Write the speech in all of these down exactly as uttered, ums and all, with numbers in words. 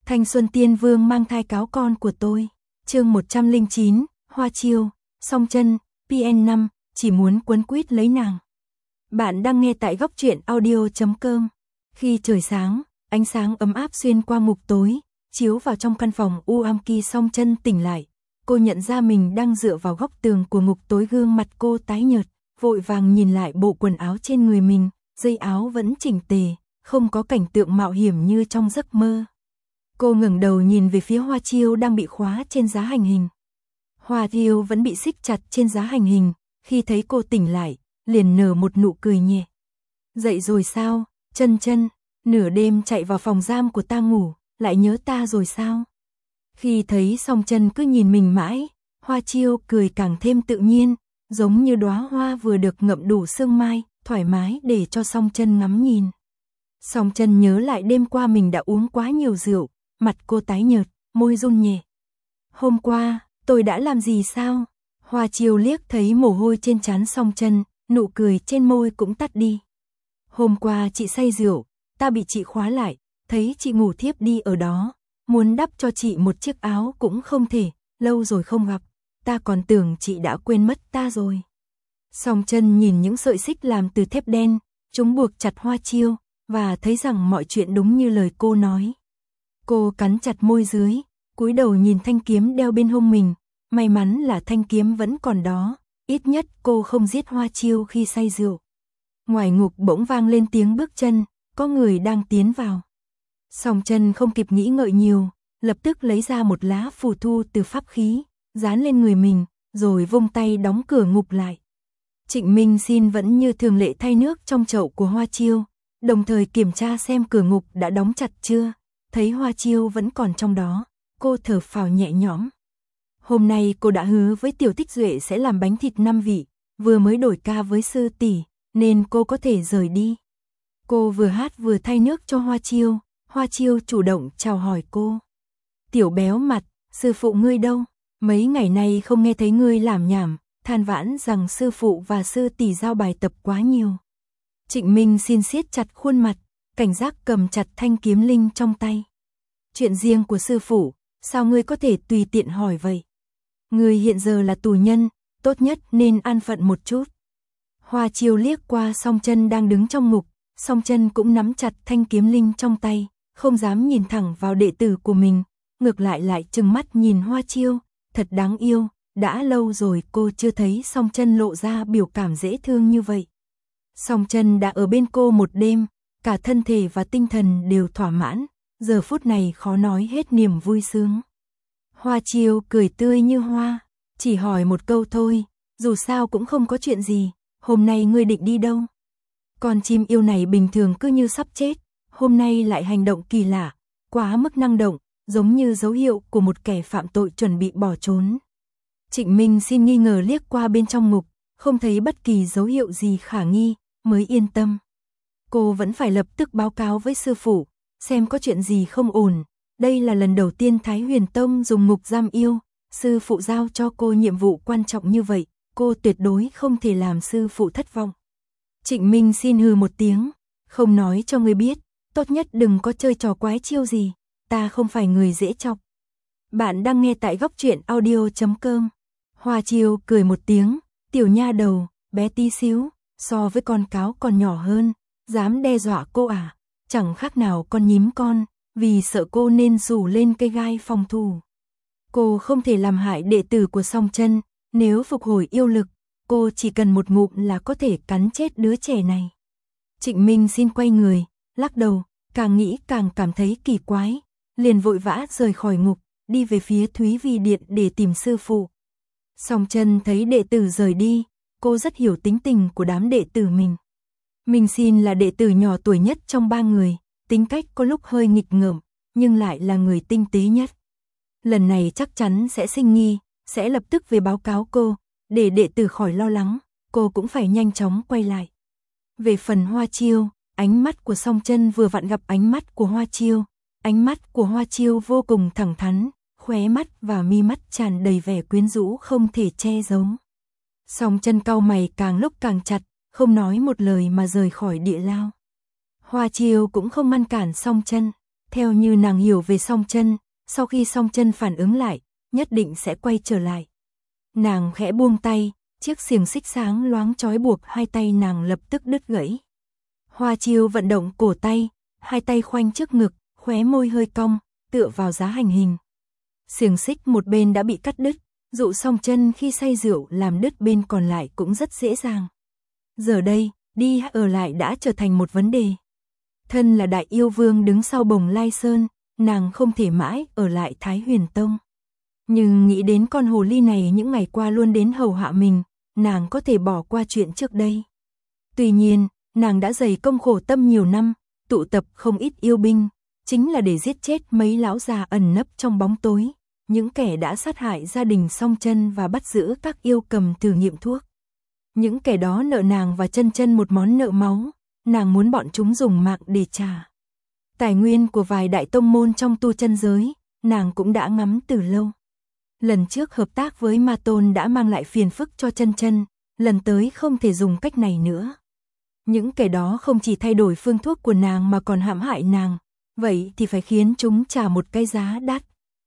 Thanh Xuân Tiên Vương mang thai cáo con của tôi. Chương một trăm lẻ chín, Hoa Chiêu, Song Chân, pê en năm, chỉ muốn quấn quýt lấy nàng. Bạn đang nghe tại góc truyện audio chấm com. Khi trời sáng, ánh sáng ấm áp xuyên qua ngục tối, chiếu vào trong căn phòng u ám kia. Song Chân tỉnh lại, cô nhận ra mình đang dựa vào góc tường của ngục tối, gương mặt cô tái nhợt, vội vàng nhìn lại bộ quần áo trên người mình, dây áo vẫn chỉnh tề, không có cảnh tượng mạo hiểm như trong giấc mơ. Cô ngẩng đầu nhìn về phía Hoa Chiêu đang bị khóa trên giá hành hình. Hoa Chiêu vẫn bị xích chặt trên giá hành hình, khi thấy cô tỉnh lại, liền nở một nụ cười nhẹ. Dậy rồi sao, Chân Chân, nửa đêm chạy vào phòng giam của ta ngủ, lại nhớ ta rồi sao? Khi thấy Song Chân cứ nhìn mình mãi, Hoa Chiêu cười càng thêm tự nhiên, giống như đóa hoa vừa được ngậm đủ sương mai, thoải mái để cho Song Chân ngắm nhìn. Song Chân nhớ lại đêm qua mình đã uống quá nhiều rượu, mặt cô tái nhợt, môi run nhẹ. Hôm qua, tôi đã làm gì sao? Hoa Chiêu liếc thấy mồ hôi trên trán Song Chân, nụ cười trên môi cũng tắt đi. Hôm qua chị say rượu, ta bị chị khóa lại, thấy chị ngủ thiếp đi ở đó, muốn đắp cho chị một chiếc áo cũng không thể, lâu rồi không gặp, ta còn tưởng chị đã quên mất ta rồi. Song Chân nhìn những sợi xích làm từ thép đen, chúng buộc chặt Hoa Chiêu, và thấy rằng mọi chuyện đúng như lời cô nói. Cô cắn chặt môi dưới, cúi đầu nhìn thanh kiếm đeo bên hông mình, may mắn là thanh kiếm vẫn còn đó, ít nhất cô không giết Hoa Chiêu khi say rượu. Ngoài ngục bỗng vang lên tiếng bước chân, có người đang tiến vào. Song Chân không kịp nghĩ ngợi nhiều, lập tức lấy ra một lá phù thu từ pháp khí, dán lên người mình, rồi vung tay đóng cửa ngục lại. Trịnh Minh Xin vẫn như thường lệ thay nước trong chậu của Hoa Chiêu, đồng thời kiểm tra xem cửa ngục đã đóng chặt chưa. Thấy Hoa Chiêu vẫn còn trong đó, cô thở phào nhẹ nhõm. Hôm nay cô đã hứa với Tiểu Tích Duệ sẽ làm bánh thịt năm vị, vừa mới đổi ca với sư tỷ, nên cô có thể rời đi. Cô vừa hát vừa thay nước cho Hoa Chiêu, Hoa Chiêu chủ động chào hỏi cô. Tiểu béo mặt, sư phụ ngươi đâu? Mấy ngày nay không nghe thấy ngươi làm nhảm, than vãn rằng sư phụ và sư tỷ giao bài tập quá nhiều. Trịnh Minh Xin siết chặt khuôn mặt, cảnh giác cầm chặt thanh kiếm linh trong tay. Chuyện riêng của sư phụ, sao ngươi có thể tùy tiện hỏi vậy? Ngươi hiện giờ là tù nhân, tốt nhất nên an phận một chút. Hoa Chiêu liếc qua Song Chân đang đứng trong ngục, Song Chân cũng nắm chặt thanh kiếm linh trong tay, không dám nhìn thẳng vào đệ tử của mình, ngược lại lại trừng mắt nhìn Hoa Chiêu, thật đáng yêu, đã lâu rồi cô chưa thấy Song Chân lộ ra biểu cảm dễ thương như vậy. Song Chân đã ở bên cô một đêm, cả thân thể và tinh thần đều thỏa mãn, giờ phút này khó nói hết niềm vui sướng. Hoa Chiêu cười tươi như hoa, chỉ hỏi một câu thôi, dù sao cũng không có chuyện gì, hôm nay ngươi định đi đâu? Con chim yêu này bình thường cứ như sắp chết, hôm nay lại hành động kỳ lạ, quá mức năng động, giống như dấu hiệu của một kẻ phạm tội chuẩn bị bỏ trốn. Trịnh Minh Xin nghi ngờ liếc qua bên trong ngục, không thấy bất kỳ dấu hiệu gì khả nghi, mới yên tâm. Cô vẫn phải lập tức báo cáo với sư phụ, xem có chuyện gì không ổn. Đây là lần đầu tiên Thái Huyền Tông dùng ngục giam yêu, sư phụ giao cho cô nhiệm vụ quan trọng như vậy, cô tuyệt đối không thể làm sư phụ thất vọng. Trịnh Minh Xin hừ một tiếng, không nói cho ngươi biết, tốt nhất đừng có chơi trò quái chiêu gì, ta không phải người dễ chọc. Bạn đang nghe tại góc truyện audio chấm com. Hoa Chiêu cười một tiếng, tiểu nha đầu, bé tí xíu, so với con cáo còn nhỏ hơn, dám đe dọa cô à, chẳng khác nào con nhím con, vì sợ cô nên rủ lên cây gai phòng thủ. Cô không thể làm hại đệ tử của Song Chân, nếu phục hồi yêu lực, cô chỉ cần một ngụm là có thể cắn chết đứa trẻ này. Trịnh Minh Xin quay người, lắc đầu, càng nghĩ càng cảm thấy kỳ quái, liền vội vã rời khỏi ngục, đi về phía Thúy Vi Điện để tìm sư phụ. Song Chân thấy đệ tử rời đi, cô rất hiểu tính tình của đám đệ tử mình. Minh Xin là đệ tử nhỏ tuổi nhất trong ba người, tính cách có lúc hơi nghịch ngợm, nhưng lại là người tinh tế nhất. Lần này chắc chắn sẽ sinh nghi, sẽ lập tức về báo cáo cô, để đệ tử khỏi lo lắng, cô cũng phải nhanh chóng quay lại. Về phần Hoa Chiêu, ánh mắt của Song Chân vừa vặn gặp ánh mắt của Hoa Chiêu, ánh mắt của Hoa Chiêu vô cùng thẳng thắn, khóe mắt và mi mắt tràn đầy vẻ quyến rũ không thể che giấu. Song Chân cau mày càng lúc càng chặt, không nói một lời mà rời khỏi địa lao. Hoa Chiêu cũng không ngăn cản Song Chân, Theo như nàng hiểu về Song Chân, sau khi Song Chân phản ứng lại, nhất định sẽ quay trở lại. Nàng khẽ buông tay, chiếc xiềng xích sáng loáng trói buộc hai tay nàng lập tức đứt gãy. Hoa Chiêu vận động cổ tay, hai tay khoanh trước ngực, khóe môi hơi cong, tựa vào giá hành hình. Xiềng xích một bên đã bị cắt đứt, dụ Song Chân khi say rượu làm đứt bên còn lại cũng rất dễ dàng. Giờ đây, đi ở lại đã trở thành một vấn đề. Thân là đại yêu vương đứng sau Bồng Lai Sơn, nàng không thể mãi ở lại Thái Huyền Tông. Nhưng nghĩ đến con hồ ly này những ngày qua luôn đến hầu hạ mình, nàng có thể bỏ qua chuyện trước đây. Tuy nhiên, nàng đã dày công khổ tâm nhiều năm, tụ tập không ít yêu binh, chính là để giết chết mấy lão già ẩn nấp trong bóng tối, những kẻ đã sát hại gia đình Song Chân và bắt giữ các yêu cầm thử nghiệm thuốc. Những kẻ đó nợ nàng và Chân Chân một món nợ máu, nàng muốn bọn chúng dùng mạng để trả. Tài nguyên của vài đại tông môn trong tu chân giới, nàng cũng đã ngắm từ lâu. Lần trước hợp tác với Ma Tôn đã mang lại phiền phức cho Chân Chân, lần tới không thể dùng cách này nữa. Những kẻ đó không chỉ thay đổi phương thuốc của nàng mà còn hãm hại nàng, vậy thì phải khiến chúng trả một cái giá đắt.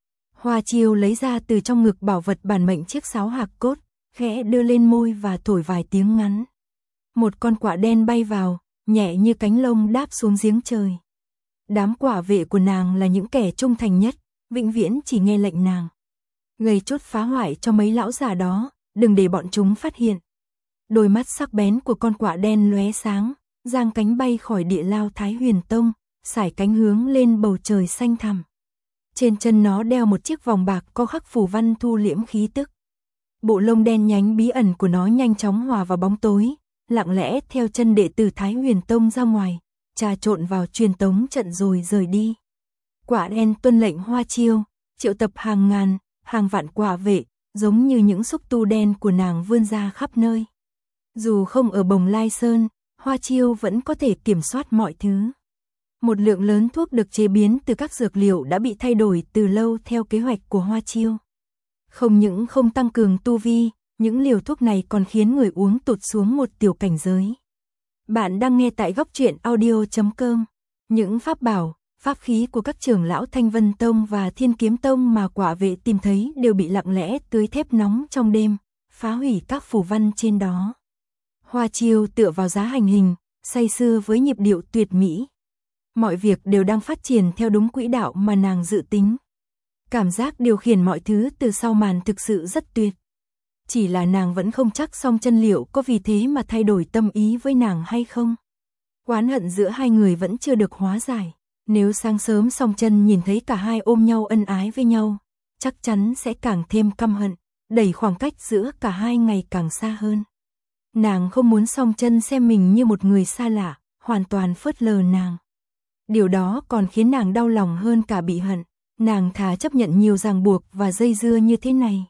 Hoa Chiêu lấy ra từ trong ngực bảo vật bản mệnh chiếc sáo hạc cốt, khẽ đưa lên môi và thổi vài tiếng ngắn. Một con quạ đen bay vào, nhẹ như cánh lông đáp xuống giếng trời. Đám quả vệ của nàng là những kẻ trung thành nhất, vĩnh viễn chỉ nghe lệnh nàng. Gây chốt phá hoại cho mấy lão già đó, đừng để bọn chúng phát hiện. Đôi mắt sắc bén của con quạ đen lóe sáng, giang cánh bay khỏi địa lao Thái Huyền Tông, sải cánh hướng lên bầu trời xanh thẳm. Trên chân nó đeo một chiếc vòng bạc có khắc phù văn thu liễm khí tức. Bộ lông đen nhánh bí ẩn của nó nhanh chóng hòa vào bóng tối, lặng lẽ theo chân đệ tử Thái Huyền Tông ra ngoài, trà trộn vào truyền tống trận rồi rời đi. Quạ đen tuân lệnh Hoa Chiêu, triệu tập hàng ngàn, hàng vạn quả vệ, giống như những xúc tu đen của nàng vươn ra khắp nơi. Dù không ở Bồng Lai Sơn, Hoa Chiêu vẫn có thể kiểm soát mọi thứ. Một lượng lớn thuốc được chế biến từ các dược liệu đã bị thay đổi từ lâu theo kế hoạch của Hoa Chiêu. Không những không tăng cường tu vi, những liều thuốc này còn khiến người uống tụt xuống một tiểu cảnh giới. Bạn đang nghe tại góc truyện audio chấm com. Những pháp bảo, pháp khí của các trưởng lão Thanh Vân Tông và Thiên Kiếm Tông mà quả vệ tìm thấy đều bị lặng lẽ tưới thép nóng trong đêm, phá hủy các phù văn trên đó. Hoa Chiêu tựa vào giá hành hình, say sưa với nhịp điệu tuyệt mỹ. Mọi việc đều đang phát triển theo đúng quỹ đạo mà nàng dự tính. Cảm giác điều khiển mọi thứ từ sau màn thực sự rất tuyệt. Chỉ là nàng vẫn không chắc Song Chân liệu có vì thế mà thay đổi tâm ý với nàng hay không. Oán hận giữa hai người vẫn chưa được hóa giải. Nếu sáng sớm Song Chân nhìn thấy cả hai ôm nhau ân ái với nhau, chắc chắn sẽ càng thêm căm hận, đẩy khoảng cách giữa cả hai ngày càng xa hơn. Nàng không muốn Song Chân xem mình như một người xa lạ, hoàn toàn phớt lờ nàng. Điều đó còn khiến nàng đau lòng hơn cả bị hận. Nàng thà chấp nhận nhiều ràng buộc và dây dưa như thế này.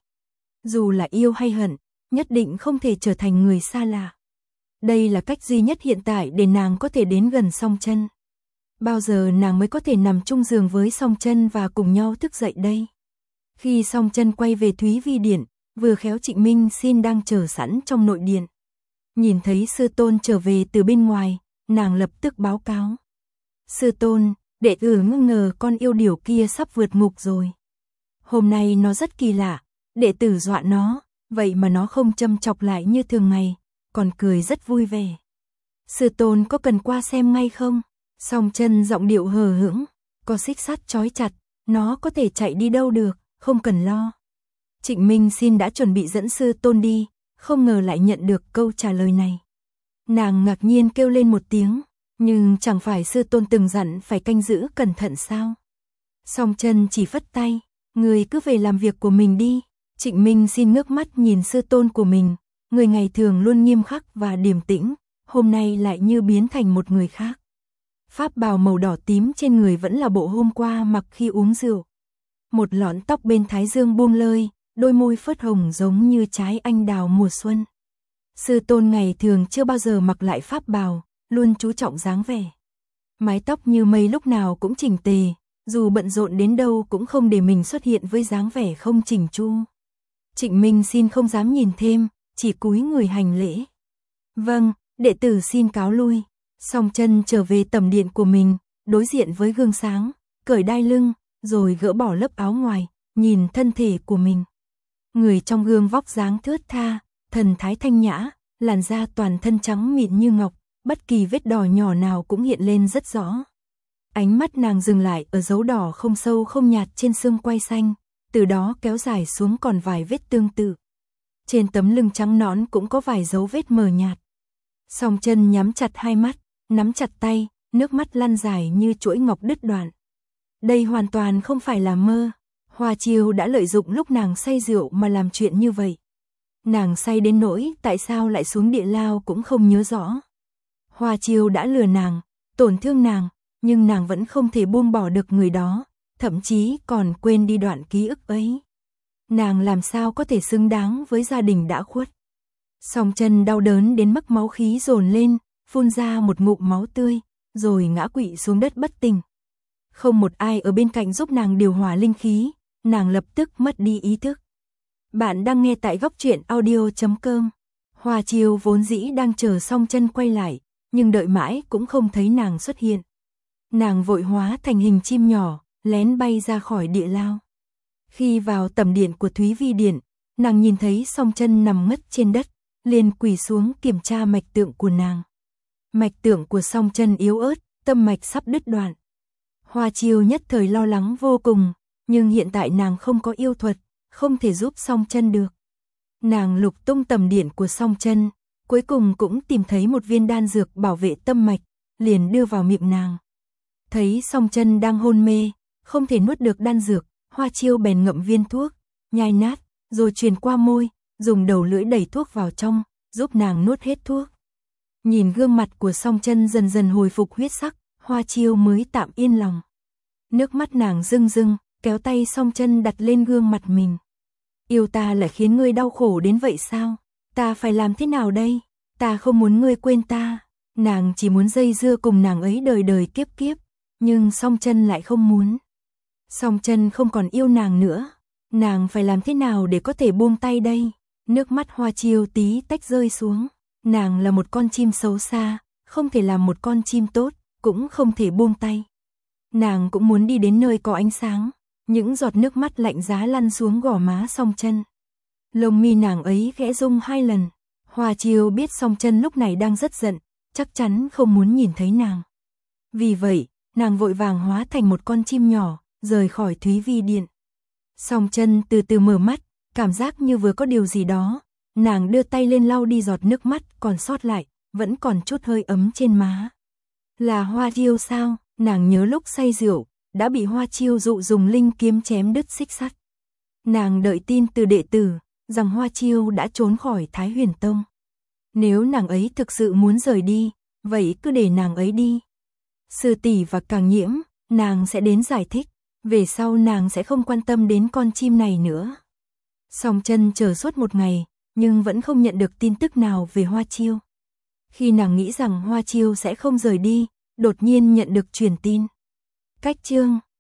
Dù là yêu hay hận, nhất định không thể trở thành người xa lạ. Đây là cách duy nhất hiện tại để nàng có thể đến gần Song Chân. Bao giờ nàng mới có thể nằm chung giường với Song Chân và cùng nhau thức dậy đây? Khi Song Chân quay về Thúy Vi Điện, vừa khéo Trịnh Minh Xin đang chờ sẵn trong nội điện. Nhìn thấy sư tôn trở về từ bên ngoài, nàng lập tức báo cáo. Sư tôn, đệ tử nghi ngờ con yêu điểu kia sắp vượt ngục rồi. Hôm nay nó rất kỳ lạ, đệ tử dọa nó, vậy mà nó không châm chọc lại như thường ngày, còn cười rất vui vẻ. Sư tôn có cần qua xem ngay không? Song Chân giọng điệu hờ hững, có xích sắt trói chặt, nó có thể chạy đi đâu được, không cần lo. Trịnh Minh Xin đã chuẩn bị dẫn sư tôn đi, không ngờ lại nhận được câu trả lời này. Nàng ngạc nhiên kêu lên một tiếng, nhưng chẳng phải sư tôn từng dặn phải canh giữ cẩn thận sao? Song Chân chỉ phất tay, người cứ về làm việc của mình đi. Trịnh Minh Xin ngước mắt nhìn sư tôn của mình, người ngày thường luôn nghiêm khắc và điềm tĩnh, hôm nay lại như biến thành một người khác. Pháp bào màu đỏ tím trên người vẫn là bộ hôm qua mặc khi uống rượu. Một lọn tóc bên thái dương buông lơi, đôi môi phớt hồng giống như trái anh đào mùa xuân. Sư tôn ngày thường chưa bao giờ mặc lại pháp bào, luôn chú trọng dáng vẻ. Mái tóc như mây lúc nào cũng chỉnh tề, dù bận rộn đến đâu cũng không để mình xuất hiện với dáng vẻ không chỉnh chu. Trịnh Minh Xin không dám nhìn thêm, chỉ cúi người hành lễ. Vâng, đệ tử xin cáo lui. Song Chân trở về tầm điện của mình, đối diện với gương sáng, cởi đai lưng, rồi gỡ bỏ lớp áo ngoài, nhìn thân thể của mình. Người trong gương vóc dáng thướt tha, thần thái thanh nhã, làn da toàn thân trắng mịn như ngọc, bất kỳ vết đỏ nhỏ nào cũng hiện lên rất rõ. Ánh mắt nàng dừng lại ở dấu đỏ không sâu không nhạt trên xương quai xanh, từ đó kéo dài xuống còn vài vết tương tự. Trên tấm lưng trắng nõn cũng có vài dấu vết mờ nhạt. Song Chân nhắm chặt hai mắt, nắm chặt tay, nước mắt lăn dài như chuỗi ngọc đứt đoạn. Đây hoàn toàn không phải là mơ. Hoa Chiêu đã lợi dụng lúc nàng say rượu mà làm chuyện như vậy. Nàng say đến nỗi tại sao lại xuống địa lao cũng không nhớ rõ. Hoa Chiêu đã lừa nàng, tổn thương nàng, nhưng nàng vẫn không thể buông bỏ được người đó, thậm chí còn quên đi đoạn ký ức ấy. Nàng làm sao có thể xứng đáng với gia đình đã khuất. Song Chân đau đớn đến mức máu khí dồn lên, phun ra một ngụm máu tươi, rồi ngã quỵ xuống đất bất tỉnh. Không một ai ở bên cạnh giúp nàng điều hòa linh khí, nàng lập tức mất đi ý thức. Bạn đang nghe tại góc truyện audio chấm com. Hoa Chiêu vốn dĩ đang chờ Song Chân quay lại, nhưng đợi mãi cũng không thấy nàng xuất hiện. Nàng vội hóa thành hình chim nhỏ, lén bay ra khỏi địa lao. Khi vào tầm điện của Thúy Vi Điện, nàng nhìn thấy Song Chân nằm ngất trên đất, liền quỳ xuống kiểm tra mạch tượng của nàng. Mạch tượng của Song Chân yếu ớt, tâm mạch sắp đứt đoạn. Hoa Chiêu nhất thời lo lắng vô cùng, nhưng hiện tại nàng không có yêu thuật, không thể giúp Song Chân được. Nàng lục tung tầm điện của Song Chân, cuối cùng cũng tìm thấy một viên đan dược bảo vệ tâm mạch, liền đưa vào miệng nàng. Thấy Song Chân đang hôn mê, không thể nuốt được đan dược, Hoa Chiêu bèn ngậm viên thuốc, nhai nát, rồi truyền qua môi, dùng đầu lưỡi đẩy thuốc vào trong, giúp nàng nuốt hết thuốc. Nhìn gương mặt của Song Chân dần dần hồi phục huyết sắc, Hoa Chiêu mới tạm yên lòng. Nước mắt nàng rưng rưng, kéo tay Song Chân đặt lên gương mặt mình. Yêu ta lại khiến ngươi đau khổ đến vậy sao? Ta phải làm thế nào đây? Ta không muốn ngươi quên ta. Nàng chỉ muốn dây dưa cùng nàng ấy đời đời kiếp kiếp, nhưng Song Chân lại không muốn. Song Chân không còn yêu nàng nữa. Nàng phải làm thế nào để có thể buông tay đây? Nước mắt Hoa Chiêu tí tách rơi xuống. Nàng là một con chim xấu xa, không thể làm một con chim tốt, cũng không thể buông tay. Nàng cũng muốn đi đến nơi có ánh sáng. Những giọt nước mắt lạnh giá lăn xuống gò má Song Chân. Lông mi nàng ấy khẽ rung hai lần. Hoa Chiêu biết Song Chân lúc này đang rất giận, chắc chắn không muốn nhìn thấy nàng. Vì vậy, nàng vội vàng hóa thành một con chim nhỏ, rời khỏi Thúy Vi Điện. Song Chân từ từ mở mắt, cảm giác như vừa có điều gì đó. Nàng đưa tay lên lau đi giọt nước mắt còn sót lại, vẫn còn chút hơi ấm trên má. Là Hoa Chiêu sao? Nàng nhớ lúc say rượu, đã bị Hoa Chiêu dụ dùng linh kiếm chém đứt xích sắt. Nàng đợi tin từ đệ tử, rằng Hoa Chiêu đã trốn khỏi Thái Huyền Tông. Nếu nàng ấy thực sự muốn rời đi, vậy cứ để nàng ấy đi. Sư tỷ và Càng Nhiễm, nàng sẽ đến giải thích, về sau nàng sẽ không quan tâm đến con chim này nữa. Song Chân chờ suốt một ngày, nhưng vẫn không nhận được tin tức nào về Hoa Chiêu. Khi nàng nghĩ rằng Hoa Chiêu sẽ không rời đi, đột nhiên nhận được truyền tin. Cách chương